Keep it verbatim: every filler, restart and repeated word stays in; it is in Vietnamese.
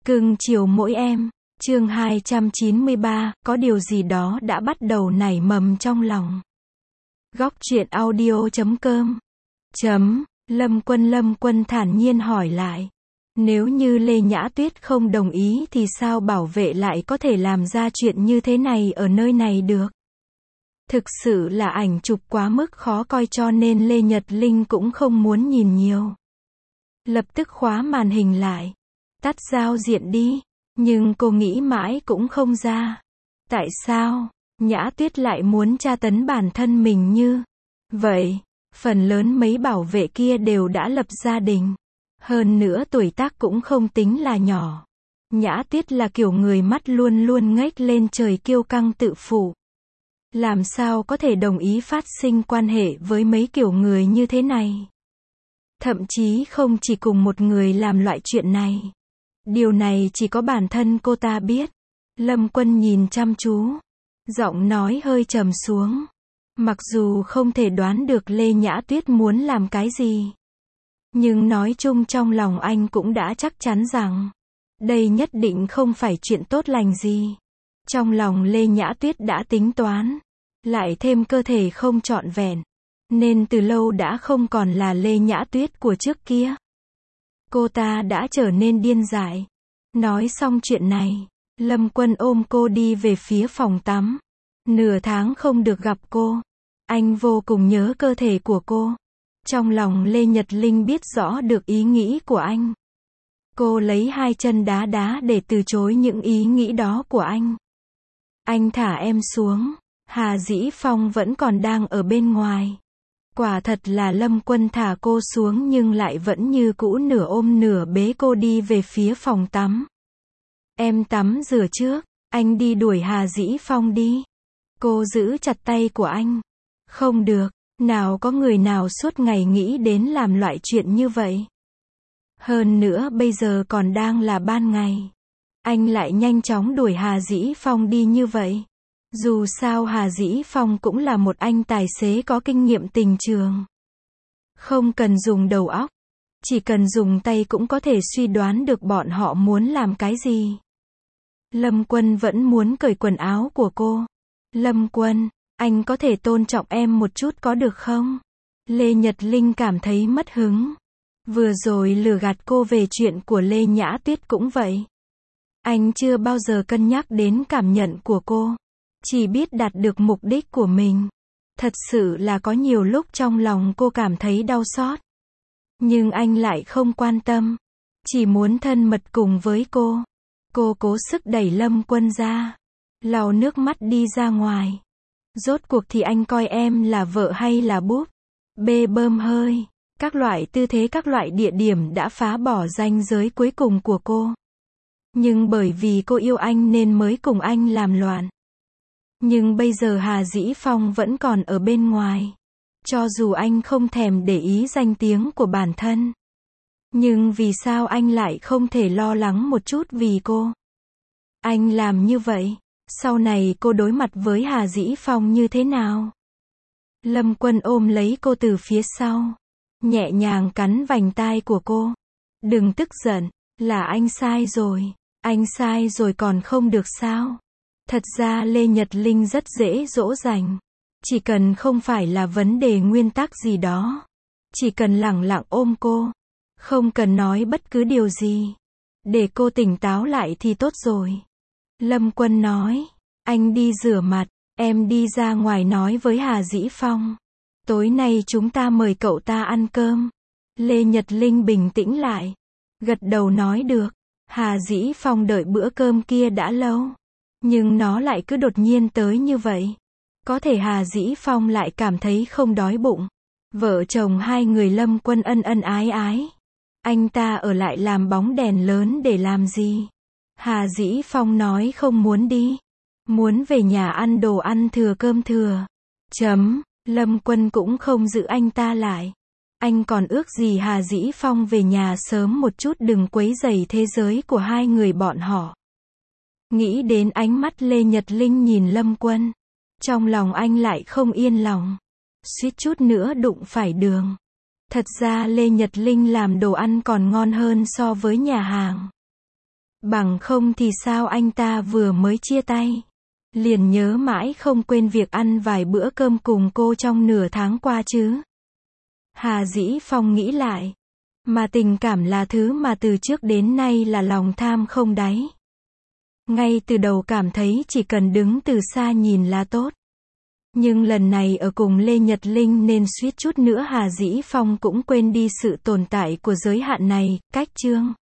Cưng chiều mỗi em. Chương hai trăm chín mươi ba, có điều gì đó đã bắt đầu nảy mầm trong lòng. Góc truyện audio chấm com. Chấm, Lâm Quân Lâm Quân thản nhiên hỏi lại. Nếu như Lê Nhã Tuyết không đồng ý thì sao bảo vệ lại có thể làm ra chuyện như thế này ở nơi này được? Thực sự là ảnh chụp quá mức khó coi cho nên Lê Nhật Linh cũng không muốn nhìn nhiều. Lập tức khóa màn hình lại. Tắt giao diện đi. Nhưng cô nghĩ mãi cũng không ra. Tại sao Nhã Tuyết lại muốn tra tấn bản thân mình như vậy? Phần lớn mấy bảo vệ kia đều đã lập gia đình. Hơn nữa tuổi tác cũng không tính là nhỏ. Nhã Tuyết là kiểu người mắt luôn luôn ngếch lên trời kiêu căng tự phụ. Làm sao có thể đồng ý phát sinh quan hệ với mấy kiểu người như thế này? Thậm chí không chỉ cùng một người làm loại chuyện này. Điều này chỉ có bản thân cô ta biết. Lâm Quân nhìn chăm chú. Giọng nói hơi trầm xuống. Mặc dù không thể đoán được Lê Nhã Tuyết muốn làm cái gì. Nhưng nói chung trong lòng anh cũng đã chắc chắn rằng đây nhất định không phải chuyện tốt lành gì. Trong lòng Lê Nhã Tuyết đã tính toán. Lại thêm cơ thể không trọn vẹn. Nên từ lâu đã không còn là Lê Nhã Tuyết của trước kia. Cô ta đã trở nên điên dại. Nói xong chuyện này, Lâm Quân ôm cô đi về phía phòng tắm. Nửa tháng không được gặp cô. Anh vô cùng nhớ cơ thể của cô. Trong lòng Lê Nhật Linh biết rõ được ý nghĩ của anh. Cô lấy hai chân đá đá để từ chối những ý nghĩ đó của anh. Anh thả em xuống. Hà Dĩ Phong vẫn còn đang ở bên ngoài. Quả thật là Lâm Quân thả cô xuống nhưng lại vẫn như cũ nửa ôm nửa bế cô đi về phía phòng tắm. Em tắm rửa trước, anh đi đuổi Hà Dĩ Phong đi. Cô giữ chặt tay của anh. Không được, nào có người nào suốt ngày nghĩ đến làm loại chuyện như vậy. Hơn nữa bây giờ còn đang là ban ngày. Anh lại nhanh chóng đuổi Hà Dĩ Phong đi như vậy. Dù sao Hà Dĩ Phong cũng là một anh tài xế có kinh nghiệm tình trường. Không cần dùng đầu óc. Chỉ cần dùng tay cũng có thể suy đoán được bọn họ muốn làm cái gì. Lâm Quân vẫn muốn cởi quần áo của cô. Lâm Quân, anh có thể tôn trọng em một chút có được không? Lê Nhật Linh cảm thấy mất hứng. Vừa rồi lừa gạt cô về chuyện của Lê Nhã Tuyết cũng vậy. Anh chưa bao giờ cân nhắc đến cảm nhận của cô. Chỉ biết đạt được mục đích của mình. Thật sự là có nhiều lúc trong lòng cô cảm thấy đau xót. Nhưng anh lại không quan tâm. Chỉ muốn thân mật cùng với cô. Cô cố sức đẩy Lâm Quân ra. Lau nước mắt đi ra ngoài. Rốt cuộc thì anh coi em là vợ hay là búp bê bơm hơi. Các loại tư thế các loại địa điểm đã phá bỏ ranh giới cuối cùng của cô. Nhưng bởi vì cô yêu anh nên mới cùng anh làm loạn. Nhưng bây giờ Hà Dĩ Phong vẫn còn ở bên ngoài. Cho dù anh không thèm để ý danh tiếng của bản thân. Nhưng vì sao anh lại không thể lo lắng một chút vì cô? Anh làm như vậy, sau này cô đối mặt với Hà Dĩ Phong như thế nào? Lâm Quân ôm lấy cô từ phía sau. Nhẹ nhàng cắn vành tai của cô. Đừng tức giận, là anh sai rồi. Anh sai rồi còn không được sao? Thật ra Lê Nhật Linh rất dễ dỗ dành. Chỉ cần không phải là vấn đề nguyên tắc gì đó. Chỉ cần lẳng lặng ôm cô. Không cần nói bất cứ điều gì. Để cô tỉnh táo lại thì tốt rồi. Lâm Quân nói. Anh đi rửa mặt. Em đi ra ngoài nói với Hà Dĩ Phong. Tối nay chúng ta mời cậu ta ăn cơm. Lê Nhật Linh bình tĩnh lại. Gật đầu nói được. Hà Dĩ Phong đợi bữa cơm kia đã lâu. Nhưng nó lại cứ đột nhiên tới như vậy. Có thể Hà Dĩ Phong lại cảm thấy không đói bụng. Vợ chồng hai người Lâm Quân ân ân ái ái. Anh ta ở lại làm bóng đèn lớn để làm gì? Hà Dĩ Phong nói không muốn đi. Muốn về nhà ăn đồ ăn thừa cơm thừa. Chấm, Lâm Quân cũng không giữ anh ta lại. Anh còn ước gì Hà Dĩ Phong về nhà sớm một chút đừng quấy rầy thế giới của hai người bọn họ. Nghĩ đến ánh mắt Lê Nhật Linh nhìn Lâm Quân. Trong lòng anh lại không yên lòng. Suýt chút nữa đụng phải đường. Thật ra Lê Nhật Linh làm đồ ăn còn ngon hơn so với nhà hàng. Bằng không thì sao anh ta vừa mới chia tay, liền nhớ mãi không quên việc ăn vài bữa cơm cùng cô trong nửa tháng qua chứ. Hà Dĩ Phong nghĩ lại. Mà tình cảm là thứ mà từ trước đến nay là lòng tham không đáy. Ngay từ đầu cảm thấy chỉ cần đứng từ xa nhìn là tốt. Nhưng lần này ở cùng Lê Nhật Linh nên suýt chút nữa Hà Dĩ Phong cũng quên đi sự tồn tại của giới hạn này, cách chương.